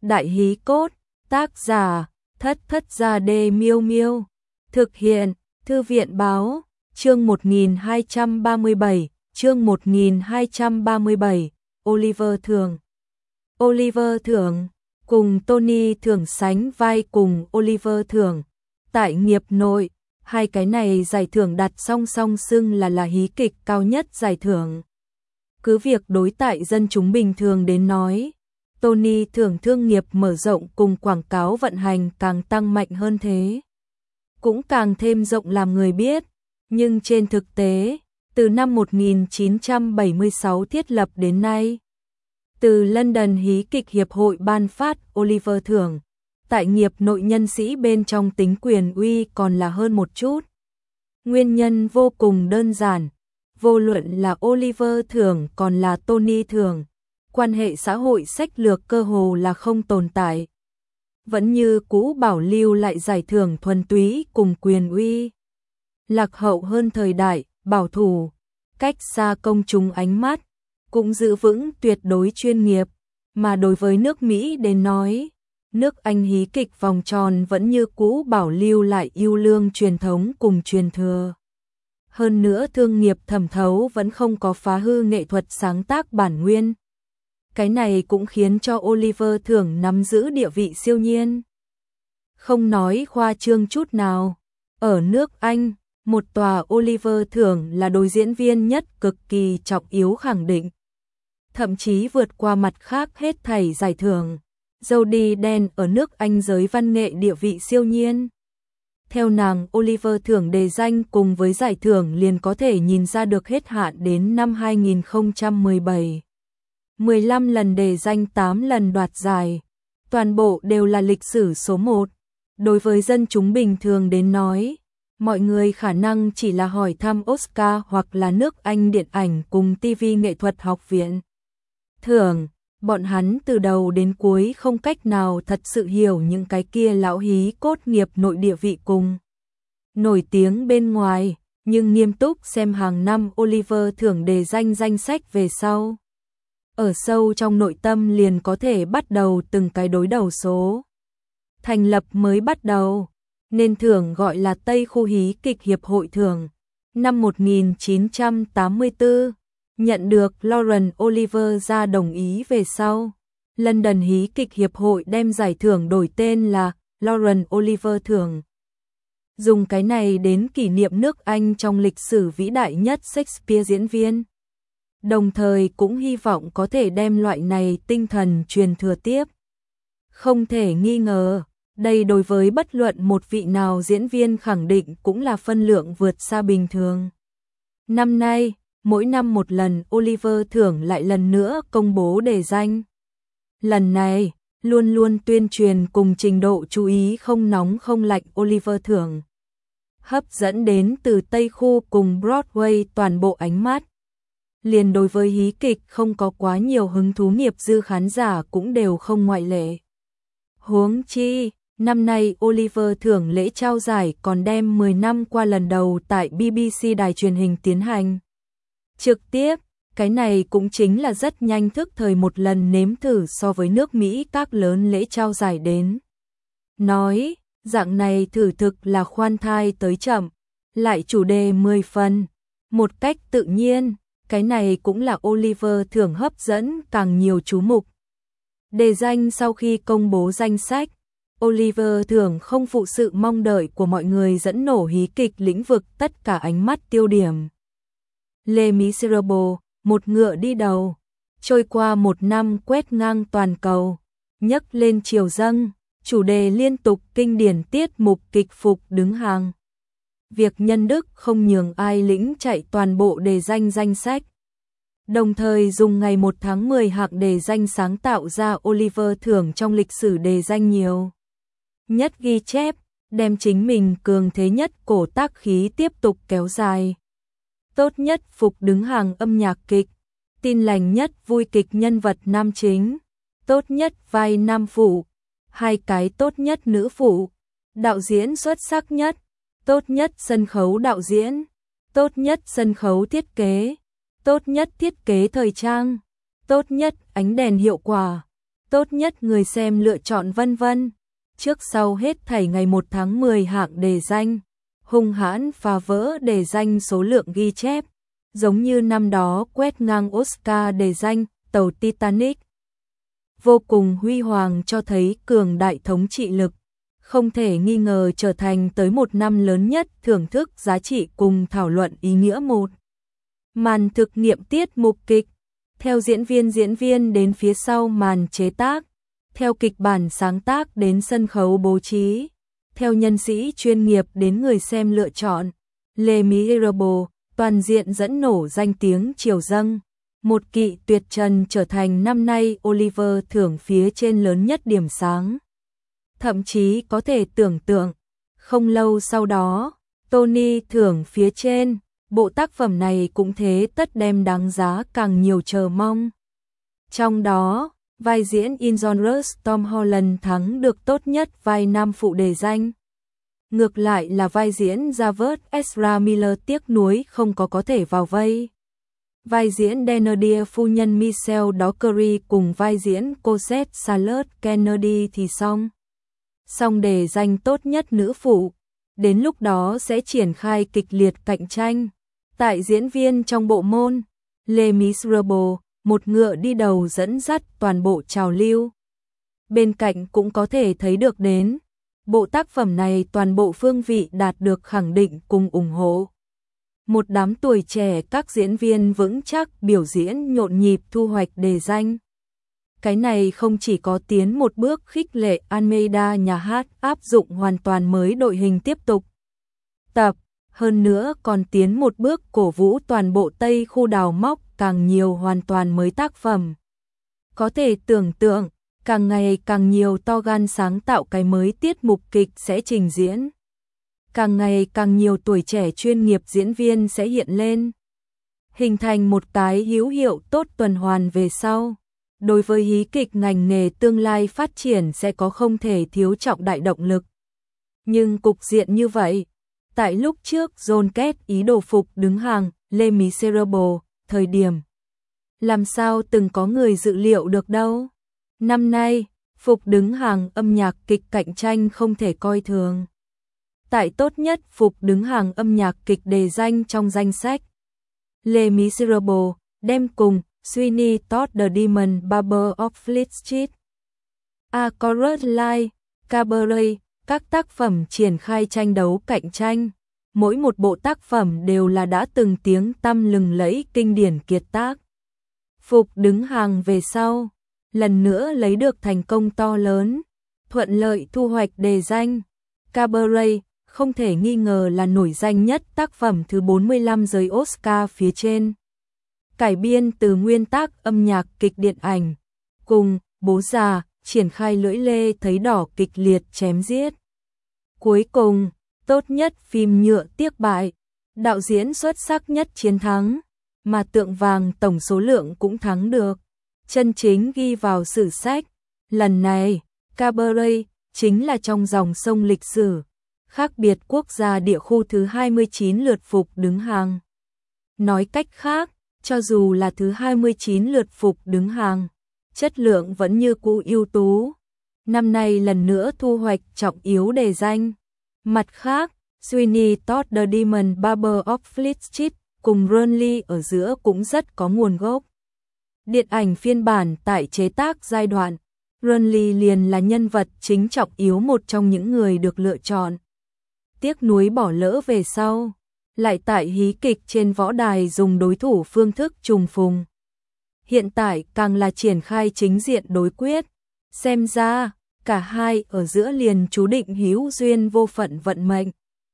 Đại hí cốt, tác giả, Thất Thất Gia Đê Miêu Miêu. Thực hiện, Thư viện báo, chương 1237, chương 1237, Oliver Thưởng. Oliver Thưởng, cùng Tony Thưởng sánh vai cùng Oliver Thưởng. Tại nghiệp nội, hai cái này giải thưởng đặt song song xưng là hí kịch cao nhất giải thưởng. Cứ việc đối tại dân chúng bình thường đến nói, Tony Thưởng thương nghiệp mở rộng cùng quảng cáo vận hành càng tăng mạnh hơn thế, cũng càng thêm rộng làm người biết, nhưng trên thực tế, từ năm 1976 thiết lập đến nay, từ London Hí kịch Hiệp hội ban phát Oliver Thưởng, tại nghiệp nội nhân sĩ bên trong tính quyền uy còn là hơn một chút. Nguyên nhân vô cùng đơn giản, vô luận là Oliver Thưởng còn là Tony Thưởng, quan hệ xã hội sách lược cơ hồ là không tồn tại. Vẫn như cũ bảo lưu lại giải thưởng thuần túy cùng quyền uy. Lạc hậu hơn thời đại, bảo thủ, cách xa công chúng ánh mắt, cũng giữ vững tuyệt đối chuyên nghiệp, mà đối với nước Mỹ đến nói, nước Anh hí kịch vòng tròn vẫn như cũ bảo lưu lại yêu lương truyền thống cùng truyền thừa. Hơn nữa thương nghiệp thẩm thấu vẫn không có phá hư nghệ thuật sáng tác bản nguyên. Cái này cũng khiến cho Oliver Thưởng nắm giữ địa vị siêu nhiên. Không nói khoa trương chút nào, ở nước Anh, một tòa Oliver Thưởng là đối diễn viên nhất cực kỳ trọng yếu khẳng định. Thậm chí vượt qua mặt khác hết thảy giải thưởng. Jodie Dench ở nước Anh giới văn nghệ địa vị siêu nhiên. Theo nàng, Oliver Thưởng đề danh cùng với giải thưởng liền có thể nhìn ra được hết hạn đến năm 2017. 15 lần đề danh 8 lần đoạt giải, toàn bộ đều là lịch sử số 1. Đối với dân chúng bình thường đến nói, mọi người khả năng chỉ là hỏi thăm Oscar hoặc là nước Anh điện ảnh cùng TV nghệ thuật học viện. Thưởng, bọn hắn từ đầu đến cuối không cách nào thật sự hiểu những cái kia lão hí cốt nghiệp nội địa vị cùng nổi tiếng bên ngoài, nhưng nghiêm túc xem hàng năm Oliver Thưởng đề danh danh sách về sau. Ở sâu trong nội tâm liền có thể bắt đầu từng cái đối đầu số. Thành lập mới bắt đầu, nên thưởng gọi là Tây Khu Hí kịch Hiệp hội Thưởng. Năm 1984, nhận được Laurence Olivier ra đồng ý về sau. London Hí kịch Hiệp hội đem giải thưởng đổi tên là Laurence Olivier Thưởng. Dùng cái này đến kỷ niệm nước Anh trong lịch sử vĩ đại nhất Shakespeare diễn viên. Đồng thời cũng hy vọng có thể đem loại này tinh thần truyền thừa tiếp. Không thể nghi ngờ, đây đối với bất luận một vị nào diễn viên khẳng định cũng là phân lượng vượt xa bình thường. Năm nay, mỗi năm một lần Oliver Thưởng lại lần nữa công bố đề danh. Lần này, luôn luôn tuyên truyền cùng trình độ chú ý không nóng không lạnh Oliver Thưởng. Hấp dẫn đến từ Tây Khu cùng Broadway toàn bộ ánh mắt. Liền đối với hí kịch không có quá nhiều hứng thú nghiệp dư khán giả cũng đều không ngoại lệ. Huống chi, năm nay Oliver Thưởng lễ trao giải còn đem 10 năm qua lần đầu tại BBC đài truyền hình tiến hành. Trực tiếp, cái này cũng chính là rất nhanh thức thời một lần nếm thử so với nước Mỹ các lớn lễ trao giải đến. Nói, dạng này thử thực là khoan thai tới chậm, lại chủ đề 10 phần, một cách tự nhiên. Cái này cũng là Oliver Thưởng hấp dẫn càng nhiều chú mục. Đề danh sau khi công bố danh sách, Oliver Thưởng không phụ sự mong đợi của mọi người dẫn nổ hí kịch lĩnh vực tất cả ánh mắt tiêu điểm. Les Miserables, một ngựa đi đầu, trôi qua một năm quét ngang toàn cầu, nhấc lên triều dâng, chủ đề liên tục kinh điển tiết mục kịch phục đứng hàng. Việc nhân đức không nhường ai lĩnh chạy toàn bộ đề danh danh sách. Đồng thời dùng ngày 1 tháng 10 hạng đề danh sáng tạo ra Oliver Thưởng trong lịch sử đề danh nhiều nhất ghi chép, đem chính mình cường thế nhất cổ tác khí tiếp tục kéo dài. Tốt nhất phục đứng hàng âm nhạc kịch, tin lành nhất vui kịch nhân vật nam chính, tốt nhất vai nam phụ, 2 cái tốt nhất nữ phụ, đạo diễn xuất sắc nhất, tốt nhất sân khấu đạo diễn, tốt nhất sân khấu thiết kế, tốt nhất thiết kế thời trang, tốt nhất ánh đèn hiệu quả, tốt nhất người xem lựa chọn vân vân. Trước sau hết thảy ngày 1 tháng 10 hạng đề danh, hung hãn phá vỡ đề danh số lượng ghi chép, giống như năm đó quét ngang Oscar đề danh tàu Titanic. Vô cùng huy hoàng cho thấy cường đại thống trị lực, không thể nghi ngờ trở thành tới một năm lớn nhất thưởng thức giá trị cùng thảo luận ý nghĩa một. Màn thực nghiệm tiết mục kịch, theo diễn viên đến phía sau màn chế tác, theo kịch bản sáng tác đến sân khấu bố trí, theo nhân sĩ chuyên nghiệp đến người xem lựa chọn, Les Miserables toàn diện dẫn nổ danh tiếng triều dâng. Một kỵ tuyệt trần trở thành năm nay Oliver thưởng phía trên lớn nhất điểm sáng. Thậm chí có thể tưởng tượng, không lâu sau đó, Tony thưởng phía trên, bộ tác phẩm này cũng thế tất đem đáng giá càng nhiều chờ mong. Trong đó, vai diễn In Genres Tom Holland thắng được tốt nhất vai nam phụ đề danh. Ngược lại là vai diễn Javert Ezra Miller tiếc nuối không có thể vào vây. Vai diễn Thénardier phu nhân Michelle Dockery cùng vai diễn Cosette Charlotte Kennedy thì xong. Song đề danh tốt nhất nữ phụ, đến lúc đó sẽ triển khai kịch liệt cạnh tranh. Tại diễn viên trong bộ môn, Les Miserables, một ngựa đi đầu dẫn dắt toàn bộ trào lưu. Bên cạnh cũng có thể thấy được đến, bộ tác phẩm này toàn bộ phương vị đạt được khẳng định cùng ủng hộ. Một đám tuổi trẻ các diễn viên vững chắc biểu diễn nhộn nhịp thu hoạch đề danh. Cái này không chỉ có tiến một bước khích lệ Almeida nhà hát áp dụng hoàn toàn mới đội hình tiếp tục tập, hơn nữa còn tiến một bước cổ vũ toàn bộ Tây khu đào móc càng nhiều hoàn toàn mới tác phẩm. Có thể tưởng tượng, càng ngày càng nhiều to gan sáng tạo cái mới tiết mục kịch sẽ trình diễn. Càng ngày càng nhiều tuổi trẻ chuyên nghiệp diễn viên sẽ hiện lên, hình thành một cái hữu hiệu tốt tuần hoàn về sau. Đối với hí kịch ngành nghề tương lai phát triển sẽ có không thể thiếu trọng đại động lực. Nhưng cục diện như vậy, tại lúc trước John Kết ý đồ phục đứng hàng Les Miserables, thời điểm làm sao từng có người dự liệu được đâu. Năm nay, phục đứng hàng âm nhạc kịch cạnh tranh không thể coi thường. Tại tốt nhất phục đứng hàng âm nhạc kịch đề danh trong danh sách, Les Miserables đem cùng Sweeney Todd The Demon Barber of Fleet Street, A Chorus Line, Cabaret, các tác phẩm triển khai tranh đấu cạnh tranh. Mỗi một bộ tác phẩm đều là đã từng tiếng tăm lừng lẫy kinh điển kiệt tác. Phục đứng hàng về sau, lần nữa lấy được thành công to lớn, thuận lợi thu hoạch đề danh. Cabaret không thể nghi ngờ là nổi danh nhất tác phẩm thứ 45 giới Oscar phía trên. Cải biên từ nguyên tác âm nhạc kịch điện ảnh, cùng Bố Già, triển khai lưỡi lê thấy đỏ kịch liệt chém giết. Cuối cùng, tốt nhất phim nhựa tiếc bại, đạo diễn xuất sắc nhất chiến thắng, mà Tượng Vàng tổng số lượng cũng thắng được, chân chính ghi vào sử sách. Lần này, Cabaret chính là trong dòng sông lịch sử, khác biệt quốc gia địa khu thứ 29 lượt phục đứng hàng. Nói cách khác, cho dù là thứ 29 lượt phục đứng hàng, chất lượng vẫn như cũ ưu tú. Năm nay lần nữa thu hoạch trọng yếu đề danh. Mặt khác, Sweeney Todd The Demon Barber of Fleet Street cùng Burnley ở giữa cũng rất có nguồn gốc. Điện ảnh phiên bản tại chế tác giai đoạn, Burnley liền là nhân vật chính trọng yếu một trong những người được lựa chọn. Tiếc nuối bỏ lỡ về sau, lại tại hí kịch trên võ đài dùng đối thủ phương thức trùng phùng. Hiện tại càng là triển khai chính diện đối quyết, xem ra cả hai ở giữa liền chú định hữu duyên vô phận vận mệnh.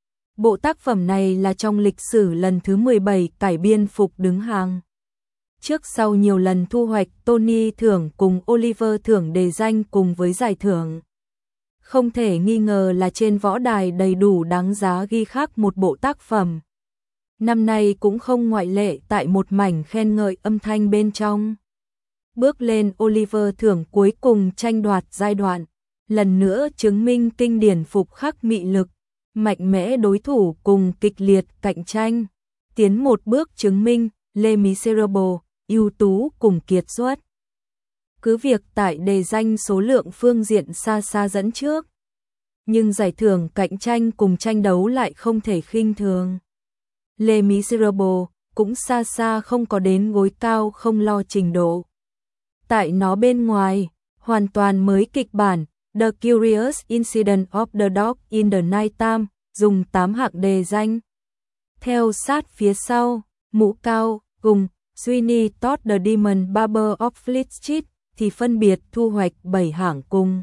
Bộ tác phẩm này là trong lịch sử lần thứ 17 cải biên phục đứng hàng. Trước sau nhiều lần thu hoạch Tony thưởng cùng Oliver thưởng đề danh cùng với giải thưởng. Không thể nghi ngờ là trên võ đài đầy đủ đáng giá ghi khắc một bộ tác phẩm. Năm nay cũng không ngoại lệ tại một mảnh khen ngợi âm thanh bên trong. Bước lên Oliver thưởng cuối cùng tranh đoạt giai đoạn, lần nữa chứng minh kinh điển phục khắc mị lực, mạnh mẽ đối thủ cùng kịch liệt cạnh tranh, tiến một bước chứng minh Les Miserables ưu tú cùng kiệt xuất. cứ việc tại đề danh số lượng phương diện xa xa dẫn trước. Nhưng giải thưởng cạnh tranh cùng tranh đấu lại không thể khinh thường. Les Miserables cũng xa xa không có đến gối cao không lo trình độ. Tại nó bên ngoài, hoàn toàn mới kịch bản, The Curious Incident of the Dog in the Nighttime, dùng 8 hạng đề danh. Theo sát phía sau, Mũ Cao, cùng Sweeney Todd the Demon Barber of Fleet Street thì phân biệt thu hoạch 7 hạng cùng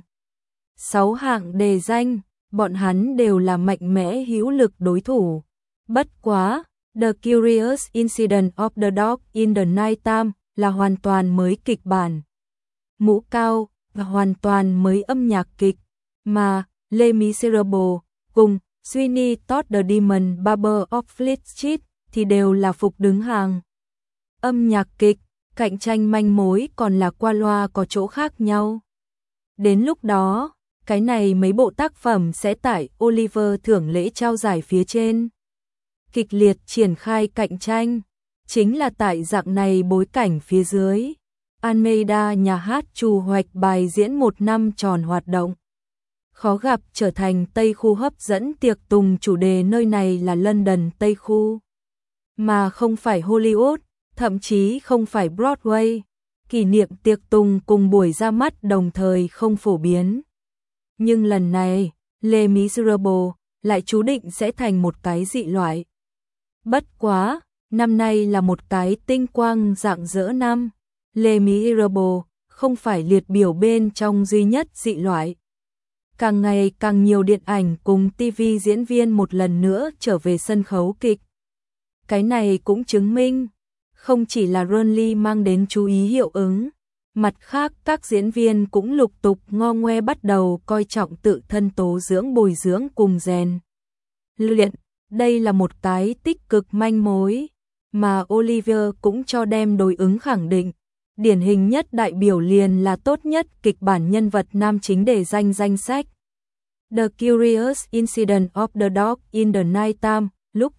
6 hạng đề danh, bọn hắn đều là mạnh mẽ hữu lực đối thủ. Bất quá, The Curious Incident of the Dog in the Nighttime là hoàn toàn mới kịch bản. Mũ Cao và hoàn toàn mới âm nhạc kịch, mà Les Miserables cùng Sweeney Todd the Demon Barber of Fleet Street thì đều là phục đứng hàng. Âm nhạc kịch, cạnh tranh manh mối còn là qua loa có chỗ khác nhau. Đến lúc đó, cái này mấy bộ tác phẩm sẽ tại Oliver thưởng lễ trao giải phía trên. Kịch liệt triển khai cạnh tranh, chính là tại dạng này bối cảnh phía dưới. Almeida nhà hát trù hoạch bài diễn 1 năm tròn hoạt động. Khó gặp trở thành Tây Khu hấp dẫn tiệc tùng, chủ đề nơi này là London Tây Khu. Mà không phải Hollywood, thậm chí không phải Broadway. Kỷ niệm tiệc tùng cùng buổi ra mắt đồng thời không phổ biến. Nhưng lần này, Les Miserables lại chú định sẽ thành một cái dị loại. Bất quá, năm nay là một cái tinh quang rạng rỡ năm. Les Miserables không phải liệt biểu bên trong duy nhất dị loại. Càng ngày càng nhiều điện ảnh cùng TV diễn viên một lần nữa trở về sân khấu kịch. Cái này cũng chứng minh, không chỉ là Ronly mang đến chú ý hiệu ứng, mặt khác các diễn viên cũng lục tục ngo ngoe bắt đầu coi trọng tự thân tố dưỡng, bồi dưỡng cùng rèn luyện. Đây là một cái tích cực manh mối, mà Oliver cũng cho đem đối ứng khẳng định. Điển hình nhất đại biểu liền là tốt nhất kịch bản nhân vật nam chính để danh sách. The Curious Incident of the Dog in the Nighttime, Luke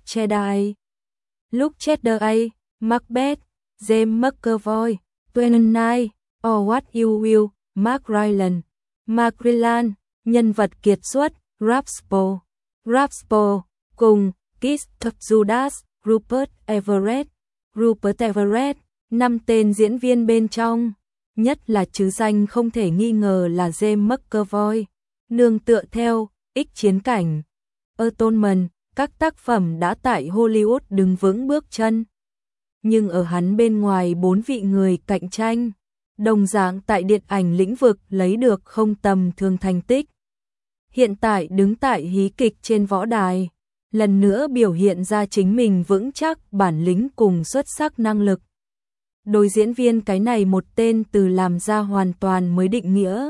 Chatterley, Macbeth, James McAvoy, 29, or What You Will, Mark Rylance, nhân vật kiệt xuất, Rapspo, cùng Kiss of Judas, Rupert Everett, 5 tên diễn viên bên trong, nhất là chứ danh không thể nghi ngờ là James McAvoy, nương tựa theo X chiến cảnh, Atonement, các tác phẩm đã tại Hollywood đứng vững bước chân. Nhưng ở hắn bên ngoài 4 vị người cạnh tranh, đồng dạng tại điện ảnh lĩnh vực lấy được không tầm thường thành tích. Hiện tại đứng tại hí kịch trên võ đài, lần nữa biểu hiện ra chính mình vững chắc bản lĩnh cùng xuất sắc năng lực. Đối diễn viên cái này một tên từ làm ra hoàn toàn mới định nghĩa.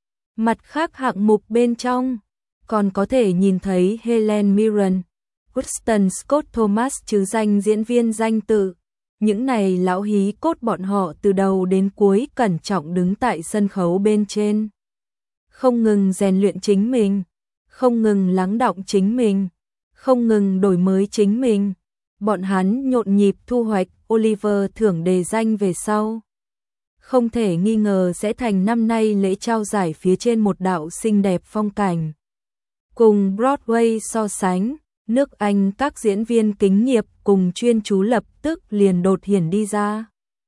Mặt khác hạng mục bên trong, còn có thể nhìn thấy Helen Mirren, Kristen Scott Thomas chứ danh diễn viên danh tự. Những này lão hí cốt bọn họ từ đầu đến cuối cẩn trọng đứng tại sân khấu bên trên. Không ngừng rèn luyện chính mình, không ngừng lắng đọng chính mình, không ngừng đổi mới chính mình. Bọn hắn nhộn nhịp thu hoạch Oliver thưởng đề danh về sau. Không thể nghi ngờ sẽ thành năm nay lễ trao giải phía trên một đạo xinh đẹp phong cảnh. Cùng Broadway so sánh, nước Anh các diễn viên kính nghiệp cùng chuyên chú lập tức liền đột hiển đi ra.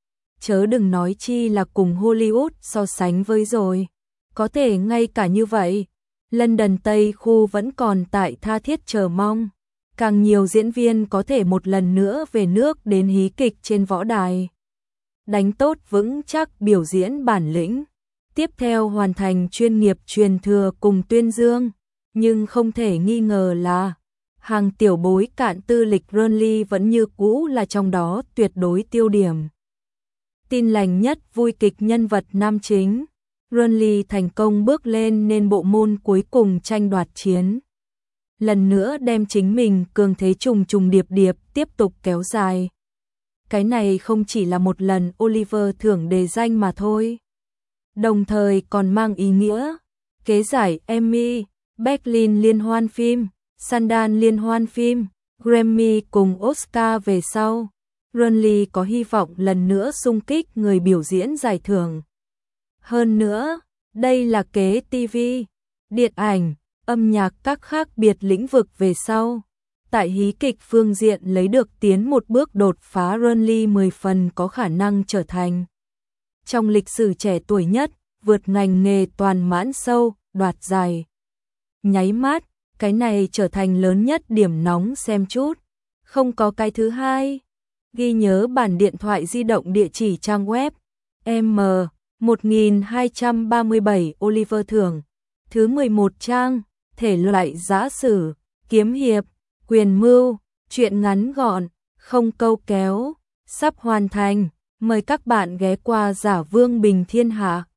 Chớ đừng nói chi là cùng Hollywood so sánh với rồi. Có thể ngay cả như vậy, London Tây Khu vẫn còn tại tha thiết chờ mong. Càng nhiều diễn viên có thể một lần nữa về nước đến hí kịch trên võ đài. Đánh tốt vững chắc biểu diễn bản lĩnh. Tiếp theo hoàn thành chuyên nghiệp truyền thừa cùng tuyên dương. Nhưng không thể nghi ngờ là hàng tiểu bối cạn tư lịch Ronly vẫn như cũ là trong đó tuyệt đối tiêu điểm. Tin lành nhất vui kịch nhân vật nam chính. Ronly thành công bước lên nên bộ môn cuối cùng tranh đoạt chiến. Lần nữa đem chính mình cường thế trùng điệp tiếp tục kéo dài. Cái này không chỉ là một lần Oliver thưởng đề danh mà thôi. Đồng thời còn mang ý nghĩa kế giải Emmy, Berlin liên hoan phim, Sundance liên hoan phim, Grammy cùng Oscar về sau. Ronly có hy vọng lần nữa xung kích người biểu diễn giải thưởng. Hơn nữa, đây là kế TV, điện ảnh, âm nhạc các khác biệt lĩnh vực về sau. Tại hí kịch phương diện lấy được tiến một bước đột phá, Runly 10 phần có khả năng trở thành trong lịch sử trẻ tuổi nhất, vượt ngành nghề toàn mãn sâu, đoạt giải. Nháy mắt, cái này trở thành lớn nhất điểm nóng xem chút. Không có cái thứ hai. Ghi nhớ bản điện thoại di động, địa chỉ trang web M1237 Oliver Thưởng. Thứ 11 trang, thể loại giã sử, kiếm hiệp, quyền mưu, truyện ngắn gọn, không câu kéo, sắp hoàn thành. Mời các bạn ghé qua Giả Vương Bình Thiên Hạ.